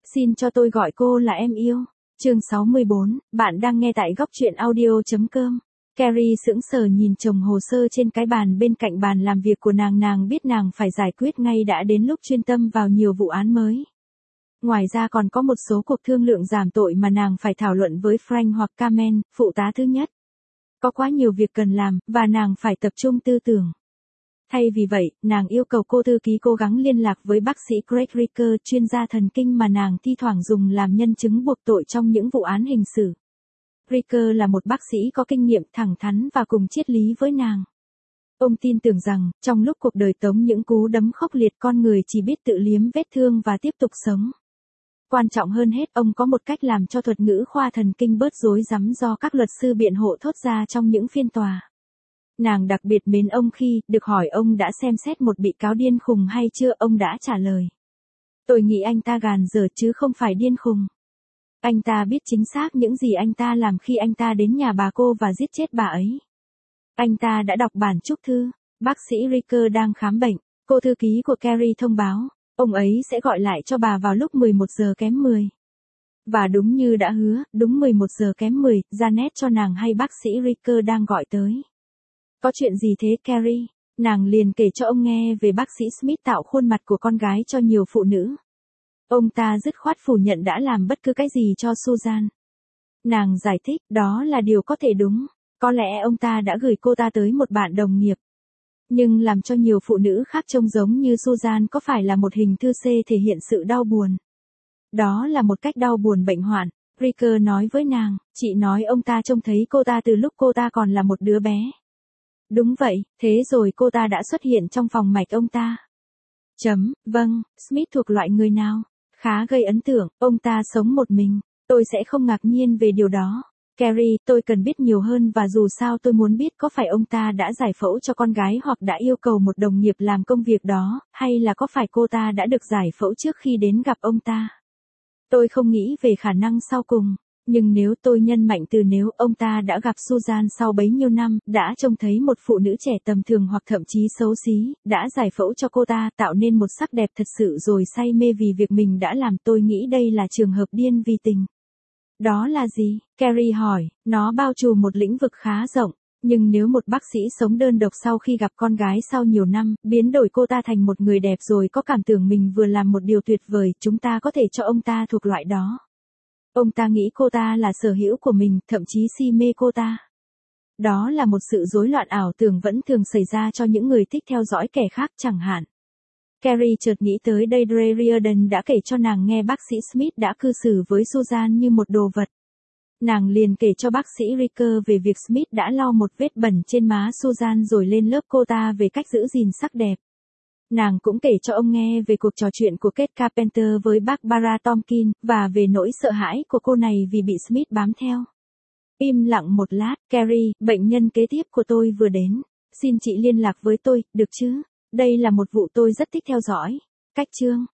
Xin cho tôi gọi cô là em yêu. Chương 64, bạn đang nghe tại góc truyện audio.com. Carrie sững sờ nhìn chồng hồ sơ trên cái bàn bên cạnh bàn làm việc của nàng biết nàng phải giải quyết ngay đã đến lúc chuyên tâm vào nhiều vụ án mới. Ngoài ra còn có một số cuộc thương lượng giảm tội mà nàng phải thảo luận với Frank hoặc Carmen, phụ tá thứ nhất. Có quá nhiều việc cần làm, và nàng phải tập trung tư tưởng. Thay vì vậy, nàng yêu cầu cô thư ký cố gắng liên lạc với bác sĩ Greg Ricker, chuyên gia thần kinh mà nàng thi thoảng dùng làm nhân chứng buộc tội trong những vụ án hình sự. Ricker là một bác sĩ có kinh nghiệm, thẳng thắn và cùng triết lý với nàng. Ông tin tưởng rằng, trong lúc cuộc đời tống những cú đấm khốc liệt, con người chỉ biết tự liếm vết thương và tiếp tục sống. Quan trọng hơn hết, ông có một cách làm cho thuật ngữ khoa thần kinh bớt rối rắm do các luật sư biện hộ thốt ra trong những phiên tòa. Nàng đặc biệt mến ông khi được hỏi ông đã xem xét một bị cáo điên khùng hay chưa, ông đã trả lời. Tôi nghĩ anh ta gàn dở chứ không phải điên khùng. Anh ta biết chính xác những gì anh ta làm khi anh ta đến nhà bà cô và giết chết bà ấy. Anh ta đã đọc bản chúc thư. Bác sĩ Ricker đang khám bệnh. Cô thư ký của Carrie thông báo, ông ấy sẽ gọi lại cho bà vào lúc 11 giờ kém 10. Và đúng như đã hứa, đúng 11 giờ kém 10, Janet cho nàng hay bác sĩ Ricker đang gọi tới. Có chuyện gì thế Carrie? Nàng liền kể cho ông nghe về bác sĩ Smith tạo khuôn mặt của con gái cho nhiều phụ nữ. Ông ta dứt khoát phủ nhận đã làm bất cứ cái gì cho Susan. Nàng giải thích, đó là điều có thể đúng. Có lẽ ông ta đã gửi cô ta tới một bạn đồng nghiệp. Nhưng làm cho nhiều phụ nữ khác trông giống như Susan có phải là một hình thư C thể hiện sự đau buồn. Đó là một cách đau buồn bệnh hoạn. Ricker nói với nàng, chị nói ông ta trông thấy cô ta từ lúc cô ta còn là một đứa bé. Đúng vậy, thế rồi cô ta đã xuất hiện trong phòng mạch ông ta. Vâng, Smith thuộc loại người nào? Khá gây ấn tượng, ông ta sống một mình. Tôi sẽ không ngạc nhiên về điều đó. Carrie, tôi cần biết nhiều hơn và dù sao tôi muốn biết có phải ông ta đã giải phẫu cho con gái hoặc đã yêu cầu một đồng nghiệp làm công việc đó, hay là có phải cô ta đã được giải phẫu trước khi đến gặp ông ta. Tôi không nghĩ về khả năng sau cùng. Nhưng nếu tôi nhân mạnh từ nếu ông ta đã gặp Susan sau bấy nhiêu năm, đã trông thấy một phụ nữ trẻ tầm thường hoặc thậm chí xấu xí, đã giải phẫu cho cô ta, tạo nên một sắc đẹp thật sự rồi say mê vì việc mình đã làm, tôi nghĩ đây là trường hợp điên vì tình. Đó là gì? Carrie hỏi, nó bao trùm một lĩnh vực khá rộng. Nhưng nếu một bác sĩ sống đơn độc sau khi gặp con gái sau nhiều năm, biến đổi cô ta thành một người đẹp rồi có cảm tưởng mình vừa làm một điều tuyệt vời, chúng ta có thể cho ông ta thuộc loại đó. Ông ta nghĩ cô ta là sở hữu của mình, thậm chí si mê cô ta. Đó là một sự rối loạn ảo tưởng vẫn thường xảy ra cho những người thích theo dõi kẻ khác chẳng hạn. Carrie chợt nghĩ tới Deirdre Riordan đã kể cho nàng nghe bác sĩ Smith đã cư xử với Susan như một đồ vật. Nàng liền kể cho bác sĩ Ricker về việc Smith đã lau một vết bẩn trên má Susan rồi lên lớp cô ta về cách giữ gìn sắc đẹp. Nàng cũng kể cho ông nghe về cuộc trò chuyện của Kate Carpenter với Barbara Tompkins, và về nỗi sợ hãi của cô này vì bị Smith bám theo. Im lặng một lát, Carrie, bệnh nhân kế tiếp của tôi vừa đến. Xin chị liên lạc với tôi, được chứ? Đây là một vụ tôi rất thích theo dõi. Cách chương.